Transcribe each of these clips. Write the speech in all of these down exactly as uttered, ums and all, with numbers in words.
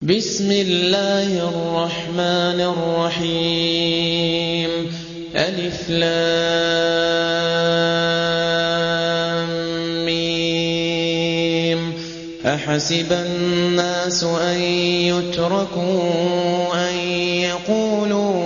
بسم الله الرحمن الرحيم ألف لام ميم أحسب الناس أن يتركوا أن يقولوا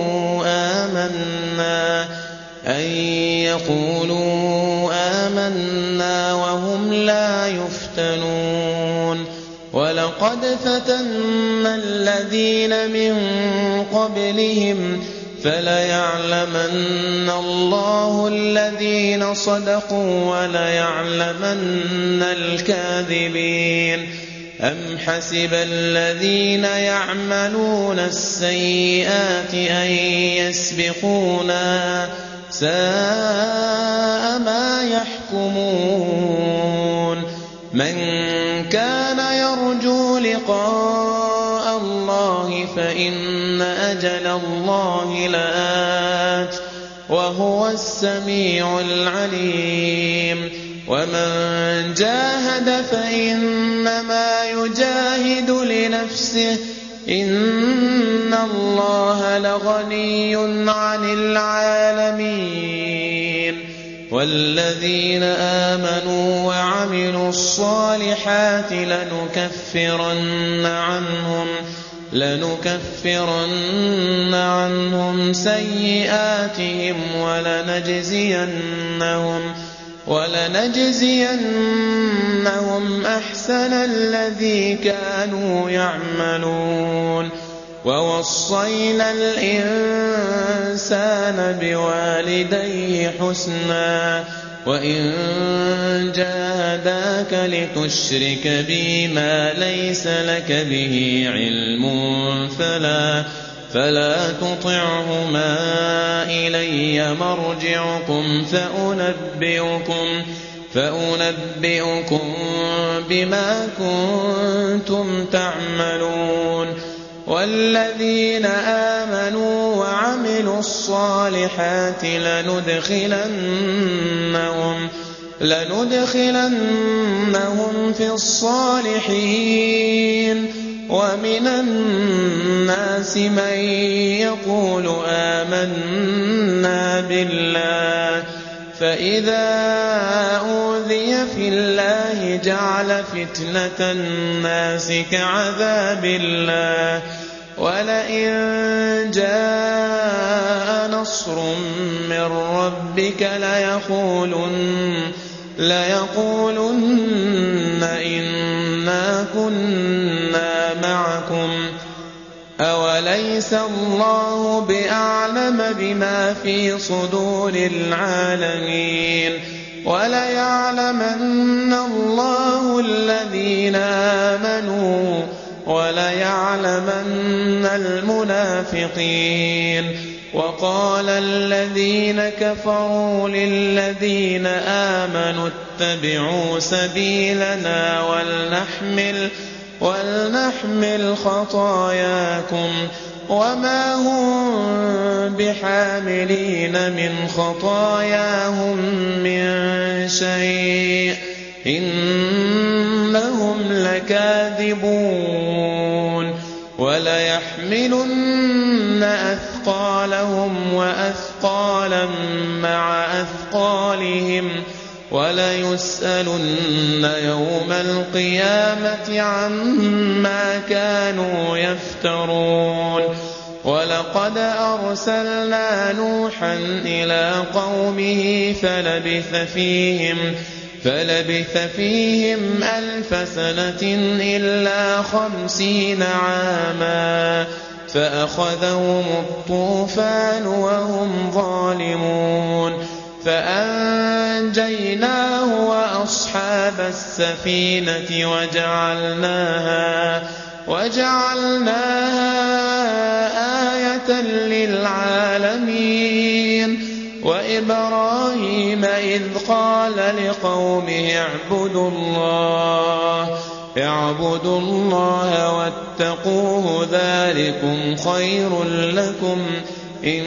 آمنا أن يقولوا آمنا وهم لا يفتنون ولقد فتنا الذين من قبلهم فليعلمن الله الذين صدقوا وليعلمن الكاذبين أم حسب الذين يعملون السيئات أن يسبقونا ساء ما يحكمون من كان يرجو لقاء الله فإن أجل الله لآت وهو السميع العليم ومن جاهد فإنما يجاهد لنفسه إن الله لغني عن العالمين والذين آمنوا وعملوا الصالحات لنكفرن عنهم لنكفرن عنهم سيئاتهم ولنجزينهم ولنجزينهم أحسن الذي كانوا يعملون ووصينا الإنسان بوالديه حسنا وإن جاهداك لتشرك بي ما ليس لك به علم فلا فلا تطعهما إلي مرجعكم فأنبئكم فأنبئكم بما كنتم تعملون والذين آمنوا وعملوا الصالحات لندخلنهم لندخلنهم في الصالحين ومن الناس من يقول آمنا بالله فإذا أوذي في الله جعل فتنة الناس كعذاب الله ولئن جاء نصر من ربك ليقولن ليقولن إنا كنا معكم أوليس الله بأعلم بما في صدور العالمين وليعلمن الله الذين آمنوا وليعلمن المنافقين وقال الذين كفروا للذين آمنوا اتبعوا سبيلنا ولنحمل ولنحمل خطاياكم وما هم بحاملين من خطاياهم من شيء إنهم لكاذبون وليحملن أثقالهم وأثقالا مع أثقالهم وليسألن يوم القيامة عما كانوا يفترون ولقد أرسلنا نوحا إلى قومه فلبث فيهم فلبث فيهم ألف سنة إلا خمسين عاما فأخذهم الطوفان وهم ظالمون فأنجيناه وأصحاب السفينة وجعلناها وجعلناها آية للعالمين وإبراهيم إذ قال لقومه اعبدوا الله اعبدوا الله واتقوه ذلكم خير لكم إن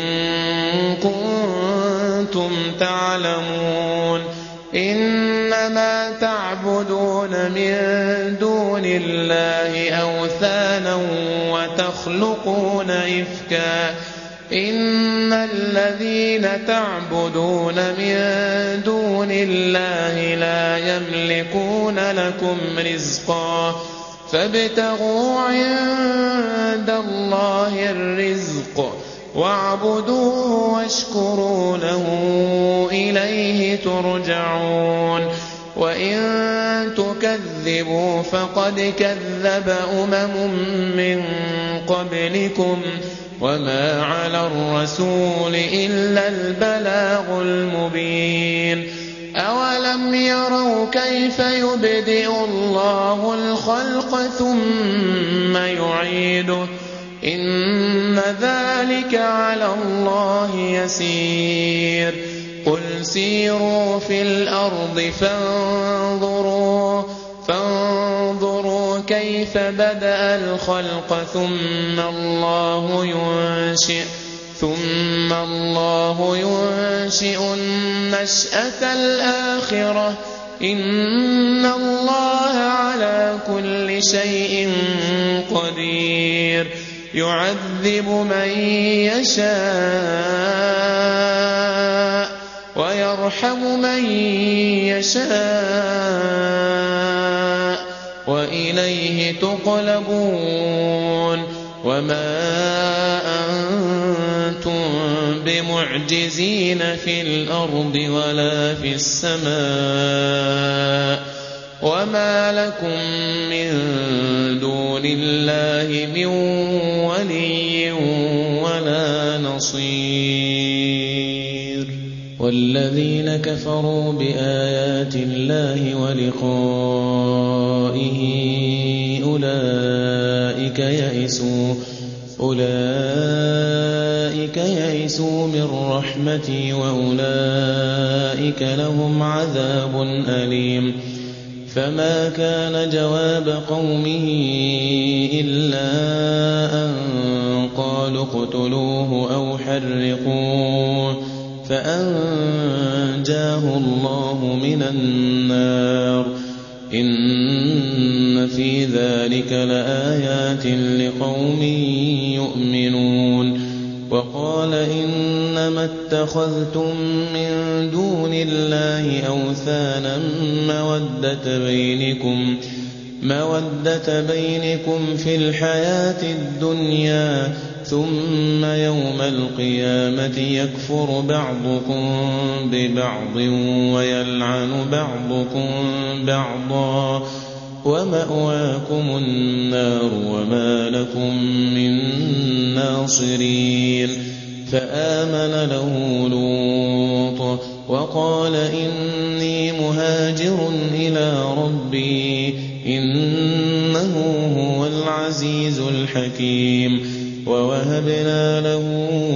كنتم تعلمون إنما تعبدون تعبدون من دون الله أوثانا وتخلقون إفكا إن الذين تعبدون من دون الله لا يملكون لكم رزقا فابتغوا عند الله الرزق واعبدوه واشكروا له إليه ترجعون وإن تكذبوا فقد كذب أمم من قبلكم وما على الرسول إلا البلاغ المبين أولم يروا كيف يبدئ الله الخلق ثم يعيده إن ذلك على الله يسير قل سيروا في الأرض فانظروا فانظروا كيف بدأ الخلق ثم الله ينشئ ثم الله ينشئ النشأة الآخرة إن الله على كل شيء قدير يعذب من يشاء ويرحم من يشاء وإليه تقلبون وما أنتم بمعجزين في الأرض ولا في السماء وما لكم من دون الله من ولي ولا نصير والذين كفروا بآيات الله ولقائه أولئك يئسوا أولئك يئسوا من رحمتي وأولئك لهم عذاب أليم فما كان جواب قومه إلا أن قالوا اقتلوه أو حرقوه فأنجاه الله من النار إن في ذلك لآيات لقوم يؤمنون وقال إنما اتخذتم من دون الله أوثانا مودة بينكم مودة بينكم في الحياة الدنيا ثم يوم القيامة يكفر بعضكم ببعض ويلعن بعضكم بعضا ومأواكم النار وما لكم من ناصرين فآمن له لوط وقال إني مهاجر إلى ربي إنه هو العزيز الحكيم ووهبنا له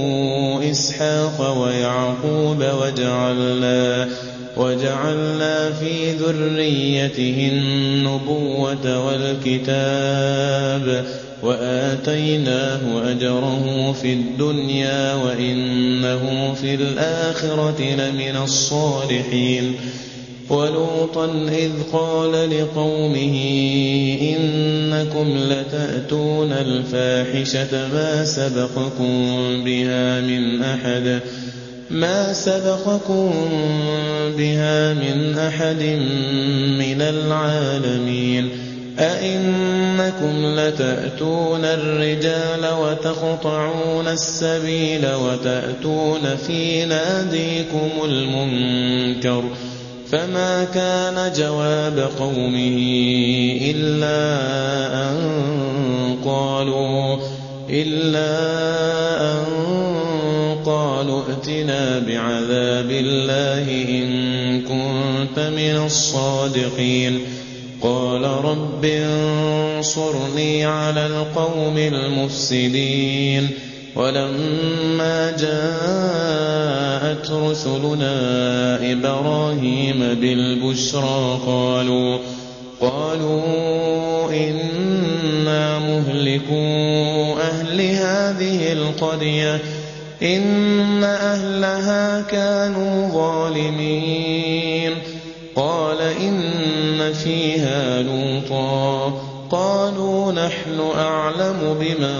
إسحاق ويعقوب وجعلنا وجعلنا في ذريته النبوة والكتاب وآتيناه أجره في الدنيا وإنه في الآخرة لمن الصالحين ولوطا إذ قال لقومه إنكم لتأتون الفاحشة ما سبقكم بها من أحد ما سبقكم بها من أحد من العالمين أئنكم لتأتون الرجال وتقطعون السبيل وتأتون في ناديكم المنكر فما كان جواب قومه إلا أن قالوا إلا أن قالوا ائتنا بعذاب الله إن كنت من الصادقين قال رب انصرني على القوم المفسدين ولما جاءت رسلنا إبراهيم بالبشرى قالوا قالوا إنا مهلكو أهل هذه القرية إن أهلها كانوا ظالمين قال إن فيها لوطا قالوا نحن أعلم بمن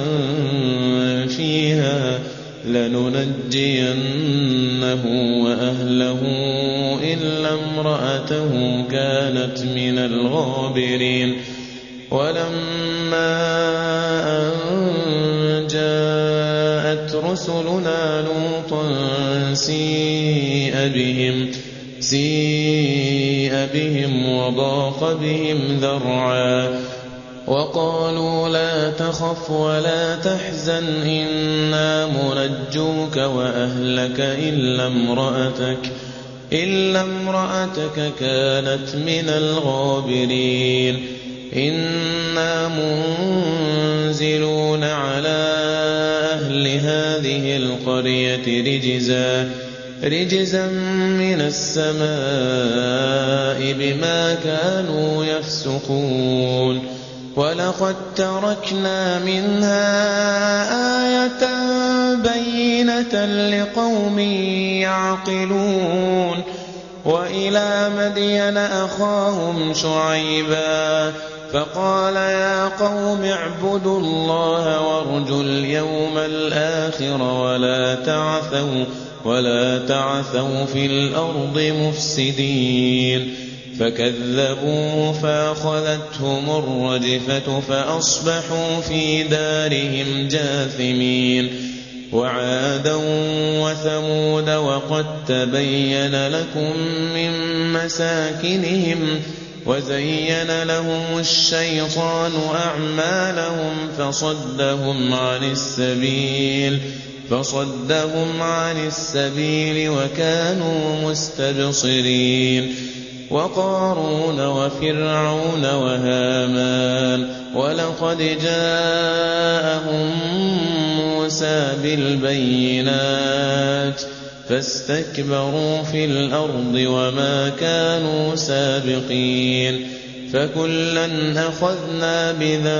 فيها لننجينه وأهله إلا امرأته كانت من الغابرين ولما أن جاءت رسلنا لوطا سيء بهم سيء بهم وضاق بهم ذرعا وقالوا لا تخف ولا تحزن إنا منجوك وأهلك إلا امرأتك إلا امرأتك كانت من الغابرين إنا منزلون على أهل هذه القرية رجزا رجزا من السماء بما كانوا يفسقون ولقد تركنا منها آية بينة لقوم يعقلون وإلى مدين أخاهم شعيبا فقال يا قوم اعبدوا الله وارجوا اليوم الآخر ولا تعثوا ولا تعثوا في الأرض مفسدين فكذبوه فأخذتهم الرجفة فأصبحوا في دارهم جاثمين وعادا وثمود وقد تبين لكم من مساكنهم وزين لهم الشيطان أعمالهم فصدهم عن السبيل فصدهم عن السبيل وكانوا مستبصرين وقارون وفرعون وهامان ولقد جاءهم موسى بالبينات فاستكبروا في الأرض وما كانوا سابقين فكلا أخذنا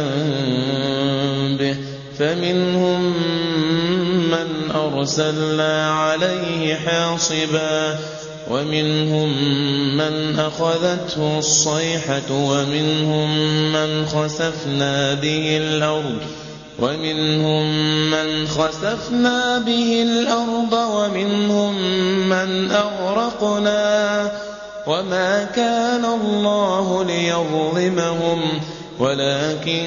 بذنبه فمنهم من أرسلنا عليه حاصبا ومنهم من أخذته الصيحة ومنهم من خسفنا به الأرض ومنهم من خسفنا به الأرض ومنهم من أغرقنا وما كان الله ليظلمهم ولكن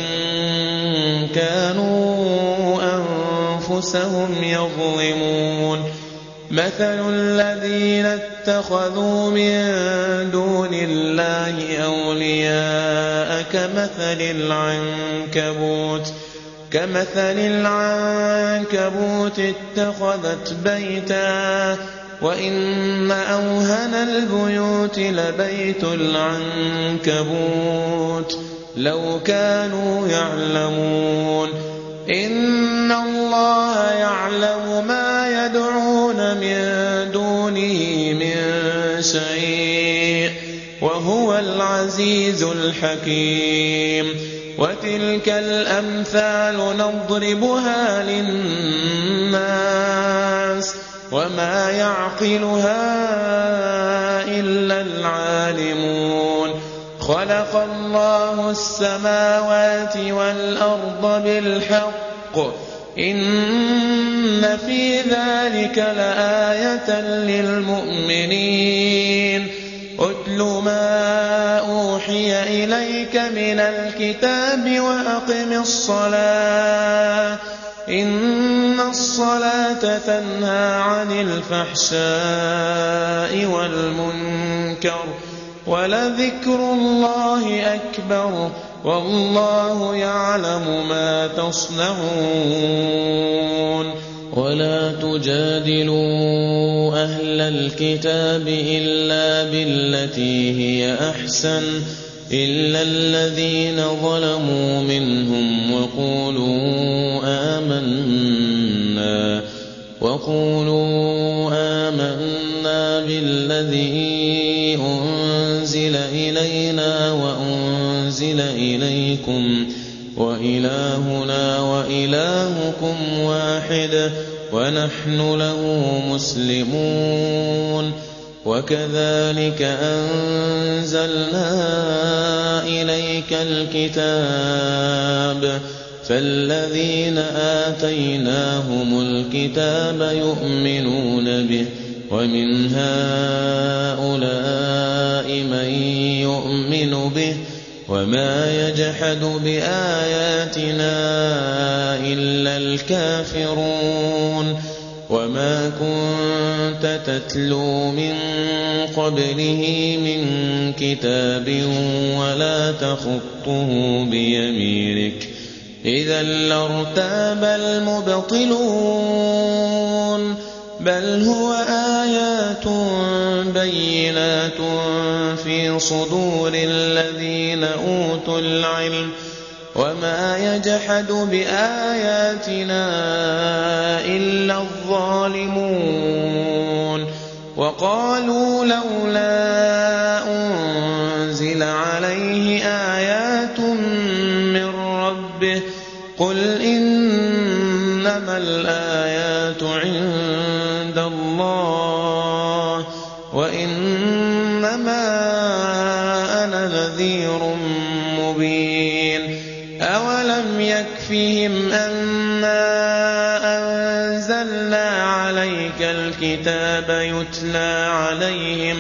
كانوا أنفسهم يظلمون مثل الذين اتخذوا من دون الله أولياء كمثل العنكبوت كمثل العنكبوت اتخذت بيتا وإن أوهن البيوت لبيت العنكبوت لو كانوا يعلمون إن الله يعلم ما يدعون من دونه من شيء وهو العزيز الحكيم وتلك الأمثال نضربها للناس وما يعقلها إلا العالمون خلق الله السماوات والأرض بالحق إن في ذلك لآية للمؤمنين أتل ما أوحي إليك من الكتاب وأقم الصلاة إن الصلاة تنهى عن الفحشاء والمنكر ولذكر الله أكبر والله يعلم ما تصنعون ولا تجادلوا أهل الكتاب إلا بالتي هي أحسن إلا الذين ظلموا منهم وقولوا آمنا وقولوا آمنا بالذي أنزل إلينا وأنزل إليكم وإلهنا وإلهكم واحد ونحن له مسلمون وكذلك أنزلنا إليك الكتاب فالذين آتيناهم الكتاب يؤمنون به ومن هؤلاء من يؤمن به وما يجحد بآياتنا إلا الكافرون وما كنت تتلو من قبله من كتاب ولا تخطه بيمينك إذا لارتاب المبطلون بل هو آيات بينات في صدور الذين أوتوا العلم وما يجحد بآياتنا إلا الظالمون وقالوا لولا أنزل عليه آيات من ربه قل إنما الآيات عند الله وإنما أنا نذير مبين أولم يكفهم أنا أنزلنا عليك الكتاب يتلى عليهم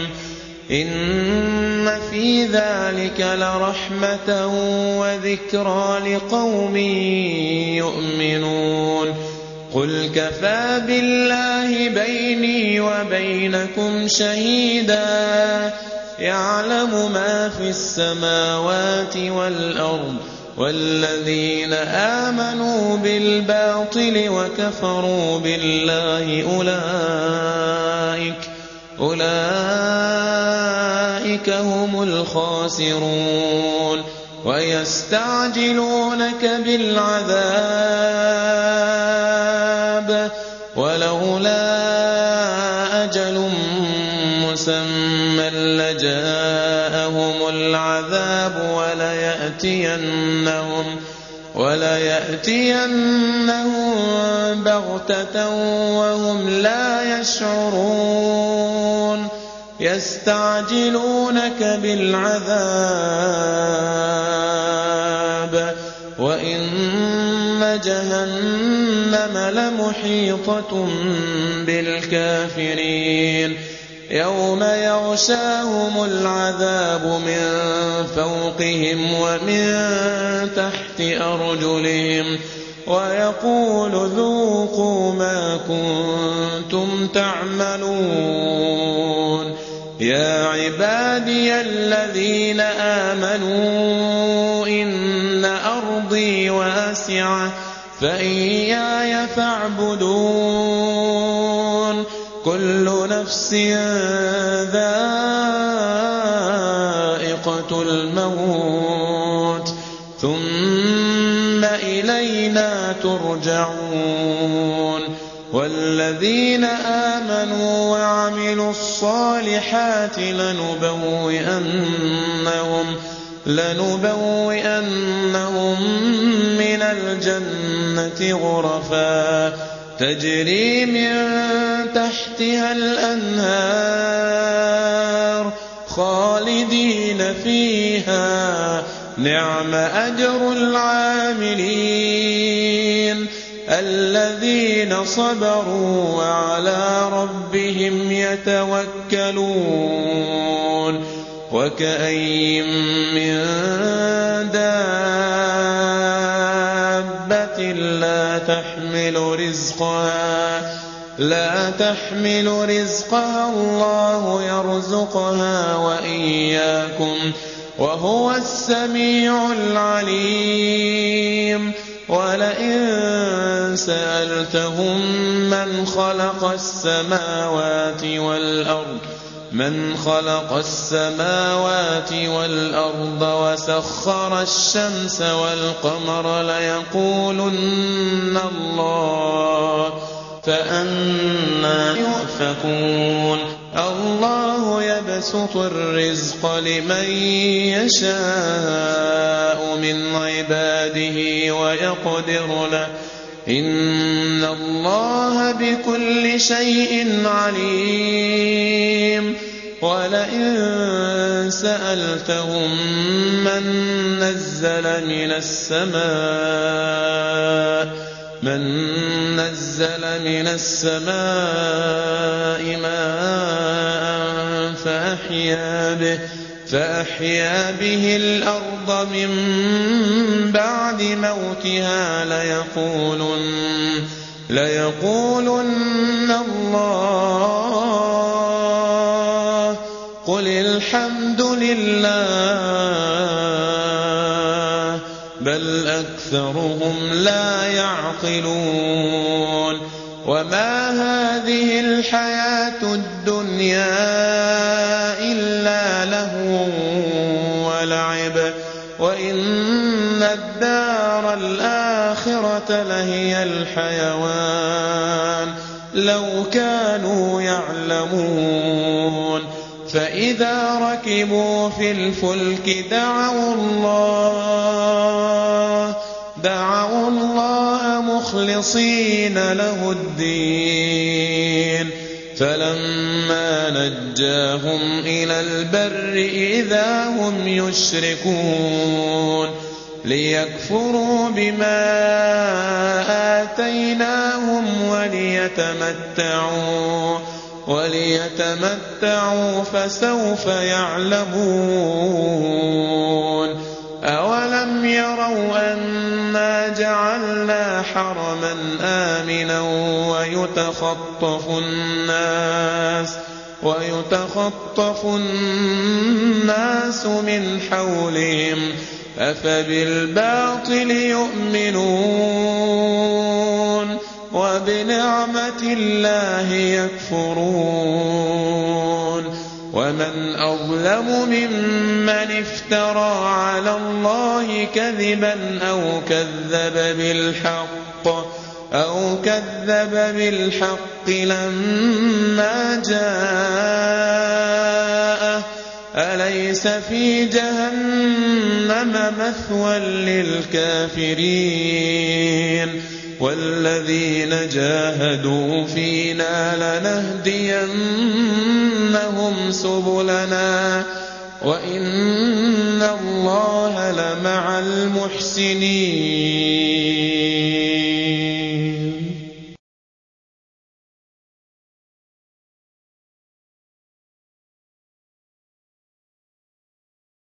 إن في ذلك لرحمة وذكرى لقوم يؤمنون قل كفى بالله بيني وبينكم شهيدا يعلم ما في السماوات والأرض والذين آمنوا بالباطل وكفروا بالله أولئك أولئك هم الخاسرون ويستعجلونك بالعذاب ولولا أجل مسمى لجاءهم العذاب وليأتينهم وليأتينهم بغتة وهم لا يشعرون يستعجلونك بالعذاب وإن جهنم لمحيطة بالكافرين يوم يغشاهم العذاب من فوقهم ومن تحت أرجلهم ويقول ذوقوا ما كنتم تعملون يا عبادي الذين آمنوا إن أرضي واسعة فإياي فاعبدون كل نفس ذائقة الموت ثم إلينا ترجعون والذين آمنوا وعملوا الصالحات لنبوئنهم لنبوئنهم من الجنة غرفا تجري من تحتها الأنهار خالدين فيها نعم أجر العاملين الذين صبروا وعلى ربهم يتوكلون وكأين من دابة لا تحمل رزقها لا تحمل رزقها الله يرزقها وإياكم وهو السميع العليم ولئن سألتهم من خلق السماوات والأرض من خلق السماوات والأرض وسخر الشمس والقمر ليقولن الله فأنى يؤفكون الله يبسط الرزق لمن يشاء من عباده ويقدر له إن الله بكل شيء عليم ولئن سألتهم من نزل من السماء من نزل من السماء ماء فأحيا به فأحيا به الأرض من بعد موتها ليقولن ليقولن الله قل الحمد لله بل أكثرهم لا يعقلون وما هذه الحياة الدنيا إلا لهو ولعب وإن الدار الآخرة لهي الحيوان لو كانوا يعلمون فإذا ركبوا في الفلك دعوا الله دعوا الله مخلصين له الدين فلما نجاهم إلى البر إذا هم يشركون ليكفروا بما آتيناهم وليتمتعوا وليتمتعوا فسوف يعلمون أولم يروا أنا جعلنا حرما آمنا ويتخطف الناس ويتخطف الناس من حولهم أفبالباطل يؤمنون وبنعمة الله يكفرون ومن أظلم ممن افترى على الله كذبا أو كذب بالحق أو كذب بالحق لما جاءه أليس في جهنم مثوى للكافرين والذين جاهدوا فينا لنهدينهم سبلنا وإن الله لمع المحسنين